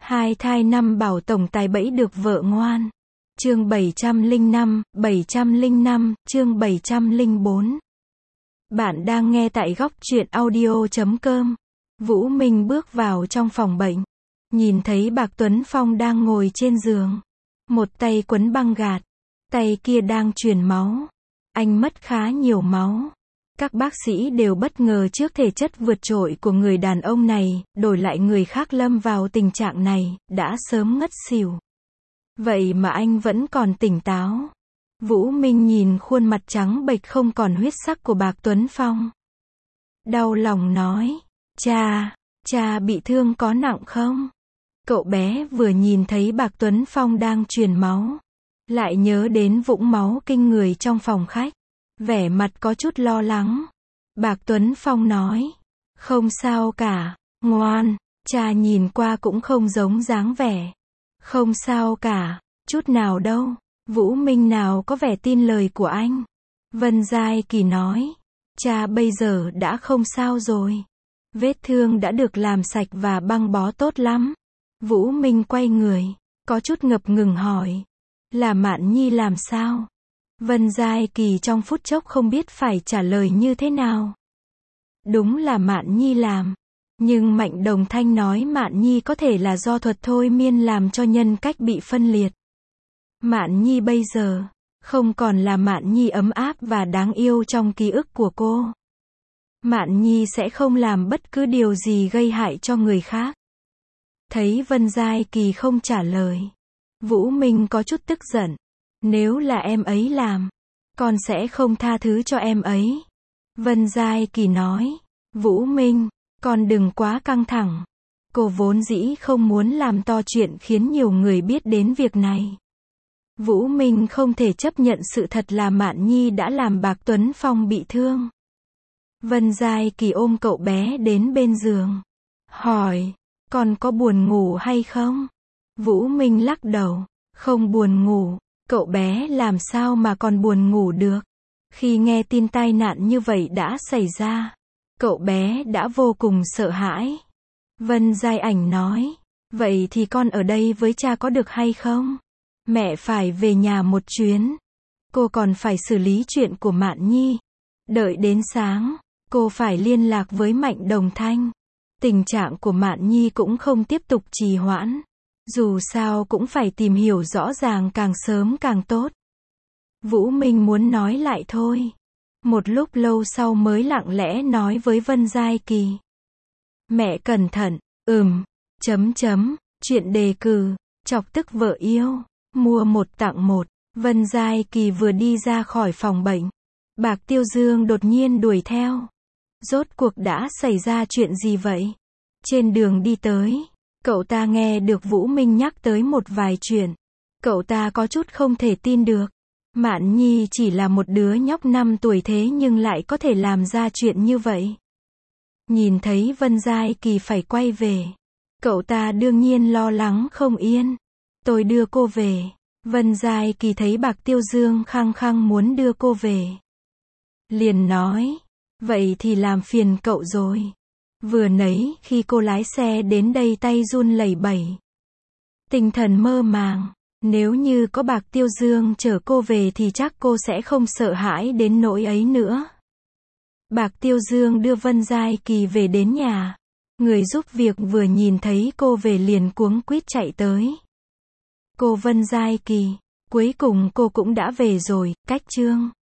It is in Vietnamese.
Hai thai năm bảo tổng tài bẫy được vợ ngoan. Chương 705, chương 704. Bạn đang nghe tại góc truyện audio.com. Vũ Minh bước vào trong phòng bệnh. Nhìn thấy Bạc Tuấn Phong đang ngồi trên giường. Một tay quấn băng gạc. Tay kia đang truyền máu. Anh mất khá nhiều máu. Các bác sĩ đều bất ngờ trước thể chất vượt trội của người đàn ông này, đổi lại người khác lâm vào tình trạng này, đã sớm ngất xỉu. Vậy mà anh vẫn còn tỉnh táo. Vũ Minh nhìn khuôn mặt trắng bệch không còn huyết sắc của Bạc Tuấn Phong. Đau lòng nói, cha bị thương có nặng không? Cậu bé vừa nhìn thấy Bạc Tuấn Phong đang truyền máu, lại nhớ đến vũng máu kinh người trong phòng khách. Vẻ mặt có chút lo lắng. Bạc Tuấn Phong nói, không sao cả, ngoan, cha nhìn qua cũng không giống dáng vẻ. Không sao cả, chút nào đâu. Vũ Minh nào có vẻ tin lời của anh. Vân Giai Kỳ nói, cha bây giờ đã không sao rồi. Vết thương đã được làm sạch và băng bó tốt lắm. Vũ Minh quay người, có chút ngập ngừng hỏi, là Mạn Nhi làm sao? Vân Giai Kỳ trong phút chốc không biết phải trả lời như thế nào. Đúng là Mạn Nhi làm. Nhưng Mạnh Đồng Thanh nói Mạn Nhi có thể là do thuật thôi miên làm cho nhân cách bị phân liệt. Mạn Nhi bây giờ không còn là Mạn Nhi ấm áp và đáng yêu trong ký ức của cô. Mạn Nhi sẽ không làm bất cứ điều gì gây hại cho người khác. Thấy Vân Giai Kỳ không trả lời, Vũ Minh có chút tức giận. Nếu là em ấy làm, con sẽ không tha thứ cho em ấy. Vân Giai Kỳ nói, Vũ Minh, con đừng quá căng thẳng. Cô vốn dĩ không muốn làm to chuyện khiến nhiều người biết đến việc này. Vũ Minh không thể chấp nhận sự thật là Mạn Nhi đã làm Bạc Tuấn Phong bị thương. Vân Giai Kỳ ôm cậu bé đến bên giường, hỏi, con có buồn ngủ hay không? Vũ Minh lắc đầu, không buồn ngủ. Cậu bé làm sao mà còn buồn ngủ được? Khi nghe tin tai nạn như vậy đã xảy ra, cậu bé đã vô cùng sợ hãi. Vân Giai Ảnh nói, vậy thì con ở đây với cha có được hay không? Mẹ phải về nhà một chuyến. Cô còn phải xử lý chuyện của Mạn Nhi. Đợi đến sáng, cô phải liên lạc với Mạnh Đồng Thanh. Tình trạng của Mạn Nhi cũng không tiếp tục trì hoãn. Dù sao cũng phải tìm hiểu rõ ràng càng sớm càng tốt. Vũ Minh muốn nói lại thôi. Một lúc lâu sau mới lặng lẽ nói với Vân Giai Kỳ. Mẹ cẩn thận, chuyện đề cử, chọc tức vợ yêu, mua một tặng một. Vân Giai Kỳ vừa đi ra khỏi phòng bệnh, Bạc Tiêu Dương đột nhiên đuổi theo. Rốt cuộc đã xảy ra chuyện gì vậy? Trên đường đi tới, cậu ta nghe được Vũ Minh nhắc tới một vài chuyện. Cậu ta có chút không thể tin được. Mạn Nhi chỉ là một đứa nhóc 5 tuổi thế nhưng lại có thể làm ra chuyện như vậy. Nhìn thấy Vân Giai Kỳ phải quay về, cậu ta đương nhiên lo lắng không yên. Tôi đưa cô về. Vân Giai Kỳ thấy Bạc Tiêu Dương khăng khăng muốn đưa cô về, liền nói, vậy thì làm phiền cậu rồi. Vừa nãy khi cô lái xe đến đây tay run lẩy bẩy, tinh thần mơ màng. Nếu như có Bạc Tiêu Dương chở cô về thì chắc cô sẽ không sợ hãi đến nỗi ấy nữa. Bạc Tiêu Dương đưa Vân Giai Kỳ về đến nhà. Người giúp việc vừa nhìn thấy cô về liền cuống quýt chạy tới. Cô Vân Giai Kỳ, cuối cùng cô cũng đã về rồi, cách chương.